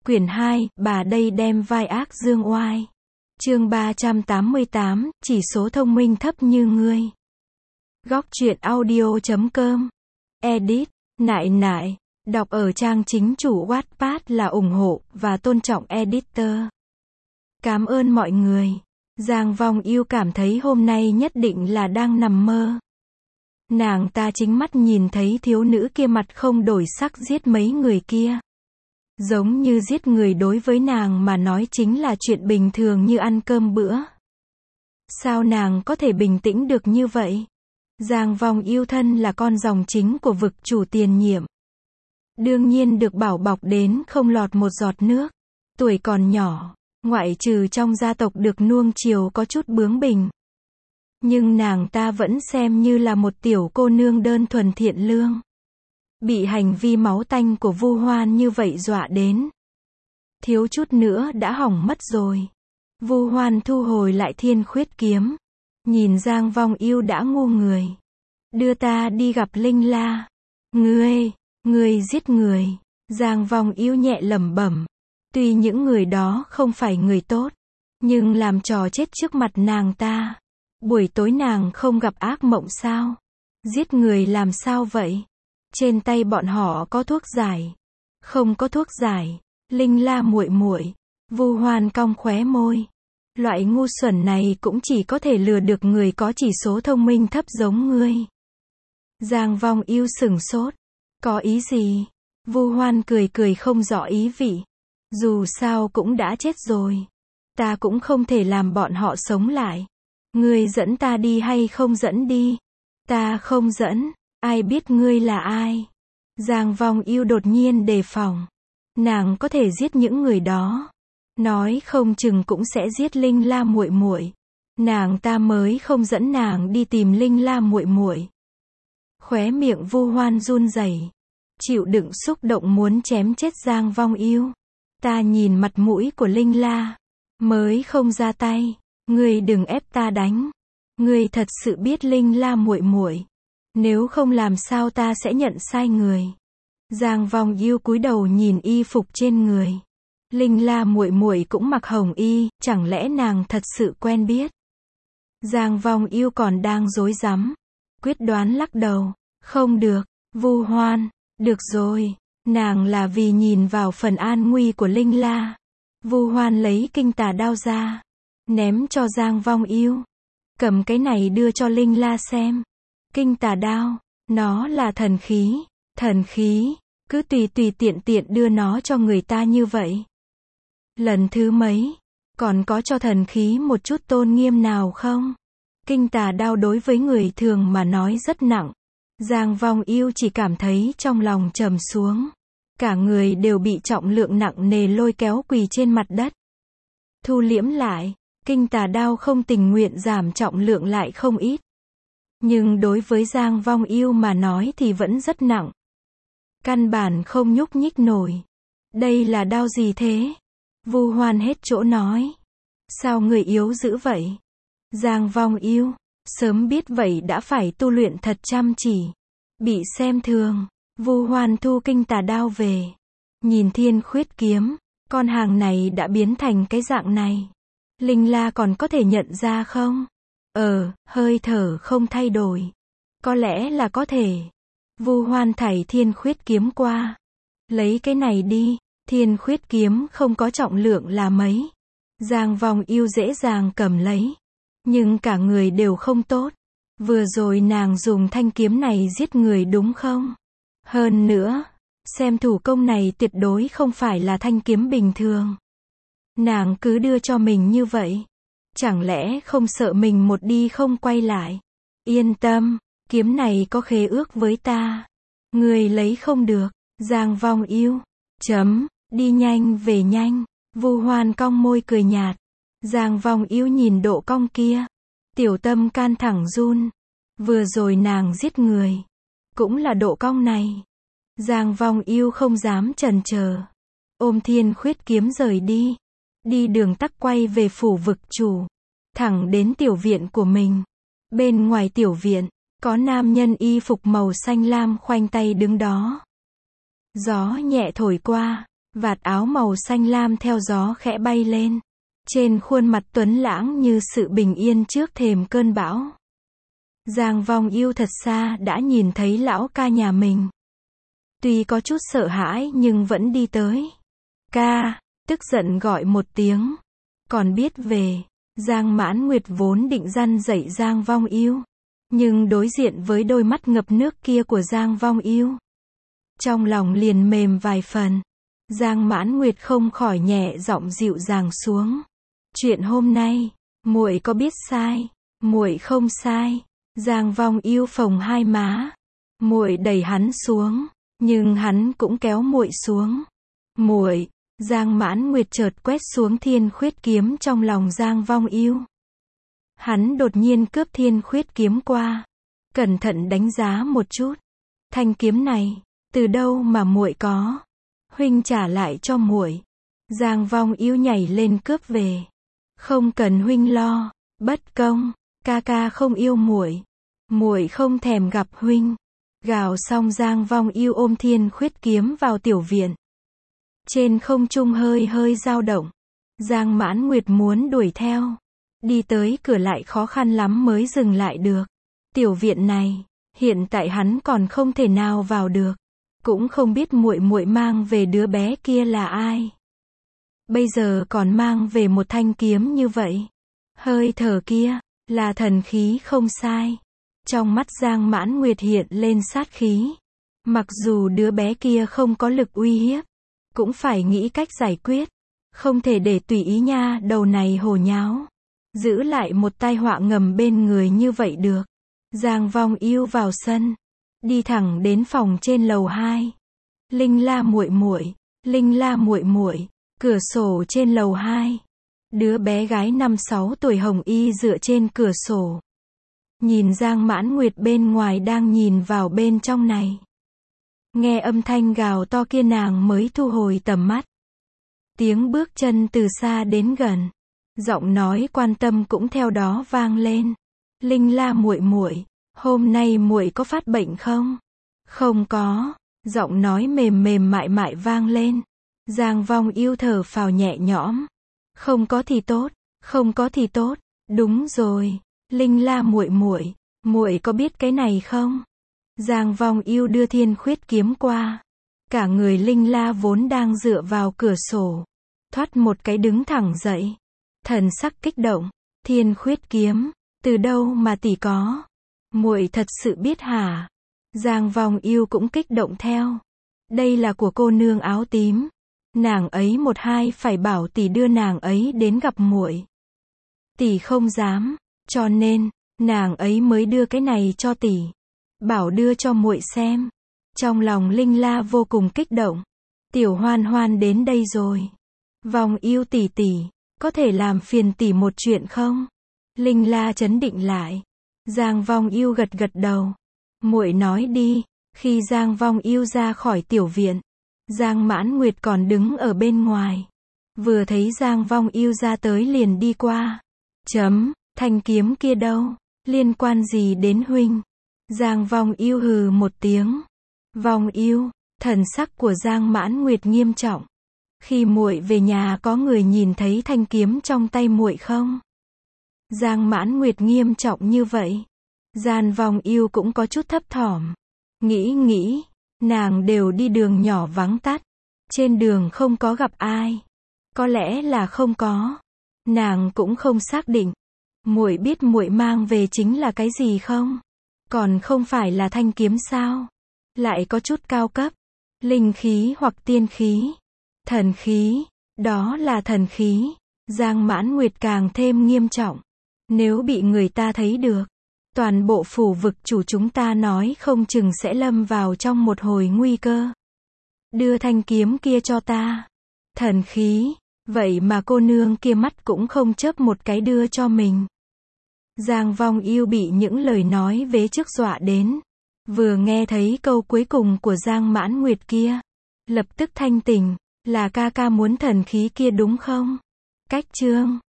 Quyển 2, bà đây đem vai ác dương oai. Chương 388, chỉ số thông minh thấp như ngươi. Góc truyện audio.com. Edit, nại. Đọc ở trang chính chủ Wattpad là ủng hộ và tôn trọng editor. Cảm ơn mọi người. Giang Vong Yêu cảm thấy hôm nay nhất định là đang nằm mơ. Nàng ta chính mắt nhìn thấy thiếu nữ kia mặt không đổi sắc giết mấy người kia. Giống như giết người đối với nàng mà nói chính là chuyện bình thường như ăn cơm bữa. Sao nàng có thể bình tĩnh được như vậy? Giang Vong Yêu thân là con dòng chính của vực chủ tiền nhiệm. Đương nhiên được bảo bọc đến không lọt một giọt nước. Tuổi còn nhỏ, ngoại trừ trong gia tộc được nuông chiều có chút bướng bỉnh. Nhưng nàng ta vẫn xem như là một tiểu cô nương đơn thuần thiện lương. Bị hành vi máu tanh của Vu Hoan như vậy dọa đến. Thiếu chút nữa đã hỏng mất rồi. Vu Hoan thu hồi lại Thiên Khuyết kiếm. Nhìn Giang Vong Yêu đã ngu người. Đưa ta đi gặp Linh La. Ngươi giết người. Giang Vong Yêu nhẹ lẩm bẩm. Tuy những người đó không phải người tốt, nhưng làm trò chết trước mặt nàng ta. Buổi tối nàng không gặp ác mộng sao? Giết người làm sao vậy? Trên tay bọn họ có thuốc giải. Không có thuốc giải. Linh La muội muội. Vu Hoan cong khóe môi. Loại ngu xuẩn này cũng chỉ có thể lừa được người có chỉ số thông minh thấp giống ngươi. Giang Vong Yêu sửng sốt. Có ý gì? Vu Hoan cười không rõ ý vị. Dù sao cũng đã chết rồi. Ta cũng không thể làm bọn họ sống lại. Ngươi dẫn ta đi hay không dẫn đi? Ta không dẫn. Ai biết ngươi là ai? Giang Vong Yêu đột nhiên đề phòng. Nàng có thể giết những người đó. Nói không chừng cũng sẽ giết Linh La muội muội. Nàng ta mới không dẫn nàng đi tìm Linh La muội muội. Khóe miệng Vu Hoan run rẩy, chịu đựng xúc động muốn chém chết Giang Vong Yêu. Ta nhìn mặt mũi của Linh La, mới không ra tay. Ngươi đừng ép ta đánh. Ngươi thật sự biết Linh La muội muội. Nếu không làm sao ta sẽ nhận sai người. Giang Vong Yêu cúi đầu nhìn y phục trên người. Linh La muội muội cũng mặc hồng y, chẳng lẽ nàng thật sự quen biết? Giang Vong Yêu còn đang rối rắm, quyết đoán lắc đầu. Không được. Vu Hoan, được rồi, nàng là vì nhìn vào phần an nguy của Linh La. Vu Hoan lấy kinh tà đao ra, ném cho Giang Vong Yêu. Cầm cái này đưa cho Linh La xem. Kinh tà đao, nó là thần khí, cứ tùy tiện đưa nó cho người ta như vậy. Lần thứ mấy, còn có cho thần khí một chút tôn nghiêm nào không? Kinh tà đao đối với người thường mà nói rất nặng. Giang Vong Yêu chỉ cảm thấy trong lòng trầm xuống. Cả người đều bị trọng lượng nặng nề lôi kéo quỳ trên mặt đất. Thu liễm lại, kinh tà đao không tình nguyện giảm trọng lượng lại không ít. Nhưng đối với Giang Vong Yêu mà nói thì vẫn rất nặng. Căn bản không nhúc nhích nổi. Đây là đao gì thế? Vu Hoan hết chỗ nói. Sao người yếu dữ vậy? Giang Vong Yêu, sớm biết vậy đã phải tu luyện thật chăm chỉ. Bị xem thường. Vu Hoan thu kinh tà đao về. Nhìn Thiên Khuyết kiếm, con hàng này đã biến thành cái dạng này. Linh La còn có thể nhận ra không? Hơi thở không thay đổi. Có lẽ là có thể. Vu Hoan thảy Thiên Khuyết kiếm qua. Lấy cái này đi. Thiên Khuyết kiếm không có trọng lượng là mấy. Giang Vong Yêu dễ dàng cầm lấy. Nhưng cả người đều không tốt. Vừa rồi nàng dùng thanh kiếm này giết người đúng không? Hơn nữa, xem thủ công này tuyệt đối không phải là thanh kiếm bình thường. Nàng cứ đưa cho mình như vậy. Chẳng lẽ không sợ mình một đi không quay lại? Yên tâm, kiếm này có khế ước với ta. Người lấy không được. Giang Vong Yêu. Đi nhanh về nhanh. Vu Hoan cong môi cười nhạt. Giang Vong Yêu nhìn độ cong kia. Tiểu tâm can thẳng run. Vừa rồi nàng giết người. Cũng là độ cong này. Giang Vong Yêu không dám chần chờ. Ôm Thiên Khuyết kiếm rời đi. Đi đường tắc quay về phủ vực chủ. Thẳng đến tiểu viện của mình. Bên ngoài tiểu viện, có nam nhân y phục màu xanh lam khoanh tay đứng đó. Gió nhẹ thổi qua. Vạt áo màu xanh lam theo gió khẽ bay lên. Trên khuôn mặt tuấn lãng như sự bình yên trước thềm cơn bão. Giang Vong Yêu thật xa đã nhìn thấy lão ca nhà mình. Tuy có chút sợ hãi nhưng vẫn đi tới. Ca, tức giận gọi một tiếng. Còn biết về. Giang Mãn Nguyệt vốn định răn dạy Giang Vong Yêu. Nhưng đối diện với đôi mắt ngập nước kia của Giang Vong Yêu, trong lòng liền mềm vài phần. Giang Mãn Nguyệt không khỏi nhẹ giọng dịu dàng xuống. Chuyện hôm nay, muội có biết sai? Muội không sai. Giang Vong Yêu phồng hai má. Muội đẩy hắn xuống, nhưng hắn cũng kéo muội xuống. Muội, Giang Mãn Nguyệt chợt quét xuống thiên khuyết kiếm trong lòng Giang Vong Yêu. Hắn đột nhiên cướp thiên khuyết kiếm qua, cẩn thận đánh giá một chút. Thanh kiếm này, từ đâu mà muội có? Huynh trả lại cho muội. Giang Vong Yêu nhảy lên cướp về. Không cần huynh lo, bất công, ca ca không yêu muội, muội không thèm gặp huynh. Gào xong Giang Vong Yêu ôm thiên khuyết kiếm vào tiểu viện. Trên không trung hơi hơi dao động. Giang Mãn Nguyệt muốn đuổi theo. Đi tới cửa lại khó khăn lắm mới dừng lại được. Tiểu viện này, hiện tại hắn còn không thể nào vào được. Cũng không biết muội muội mang về đứa bé kia là ai. Bây giờ còn mang về một thanh kiếm như vậy. Hơi thở kia, là thần khí không sai. Trong mắt Giang Mãn Nguyệt hiện lên sát khí. Mặc dù đứa bé kia không có lực uy hiếp, cũng phải nghĩ cách giải quyết. Không thể để tùy ý nha đầu này hồ nháo. Giữ lại một tai họa ngầm bên người như vậy được. Giang Vong Yêu vào sân. Đi thẳng đến phòng trên lầu 2. Linh La muội muội, Linh La muội muội, cửa sổ trên lầu 2. Đứa bé gái 5-6 tuổi Hồng Y dựa trên cửa sổ. Nhìn Giang Mãn Nguyệt bên ngoài đang nhìn vào bên trong này. Nghe âm thanh gào to kia nàng mới thu hồi tầm mắt. Tiếng bước chân từ xa đến gần. Giọng nói quan tâm cũng theo đó vang lên. Linh La muội muội, hôm nay muội có phát bệnh không? Không có. Giọng nói mềm mềm mại mại vang lên. Giang Vong Yêu thở phào nhẹ nhõm. Không có thì tốt, không có thì tốt. Đúng rồi, Linh La muội muội, muội có biết cái này không? Giang Vong Yêu đưa thiên khuyết kiếm qua. Cả người Linh La vốn đang dựa vào cửa sổ, thoát một cái đứng thẳng dậy. Thần sắc kích động. Thiên khuyết kiếm, từ đâu mà tỷ có? Muội thật sự biết hả? Giang Vong Yêu cũng kích động theo. Đây là của cô nương áo tím. Nàng ấy một hai phải bảo tỷ đưa nàng ấy đến gặp muội. Tỷ không dám, cho nên nàng ấy mới đưa cái này cho tỷ. Bảo đưa cho muội xem. Trong lòng Linh La vô cùng kích động. Tiểu Hoan Hoan đến đây rồi. Vong Yêu tỷ tỷ, có thể làm phiền tỷ một chuyện không? Linh La trấn định lại. Giang Vong Yêu gật gật đầu. Muội nói đi. Khi Giang Vong Yêu ra khỏi tiểu viện, Giang Mãn Nguyệt còn đứng ở bên ngoài. Vừa thấy Giang Vong Yêu ra tới liền đi qua. Thanh kiếm kia đâu? Liên quan gì đến huynh? Giang Vong Yêu hừ một tiếng. Vong Yêu, thần sắc của Giang Mãn Nguyệt nghiêm trọng. Khi muội về nhà có người nhìn thấy thanh kiếm trong tay muội không? Giang Mãn Nguyệt nghiêm trọng như vậy. Giang Vong Yêu cũng có chút thấp thỏm. Nghĩ, nàng đều đi đường nhỏ vắng tắt. Trên đường không có gặp ai. Có lẽ là không có. Nàng cũng không xác định. Muội biết muội mang về chính là cái gì không? Còn không phải là thanh kiếm sao? Lại có chút cao cấp. Linh khí hoặc tiên khí. Thần khí. Đó là thần khí. Giang Mãn Nguyệt càng thêm nghiêm trọng. Nếu bị người ta thấy được, toàn bộ phủ vực chủ chúng ta nói không chừng sẽ lâm vào trong một hồi nguy cơ. Đưa thanh kiếm kia cho ta. Thần khí. Vậy mà cô nương kia mắt cũng không chớp một cái đưa cho mình. Giang Vong Yêu bị những lời nói vế trước dọa đến. Vừa nghe thấy câu cuối cùng của Giang Mãn Nguyệt kia, lập tức thanh tỉnh. Là ca ca muốn thần khí kia đúng không? Cách chương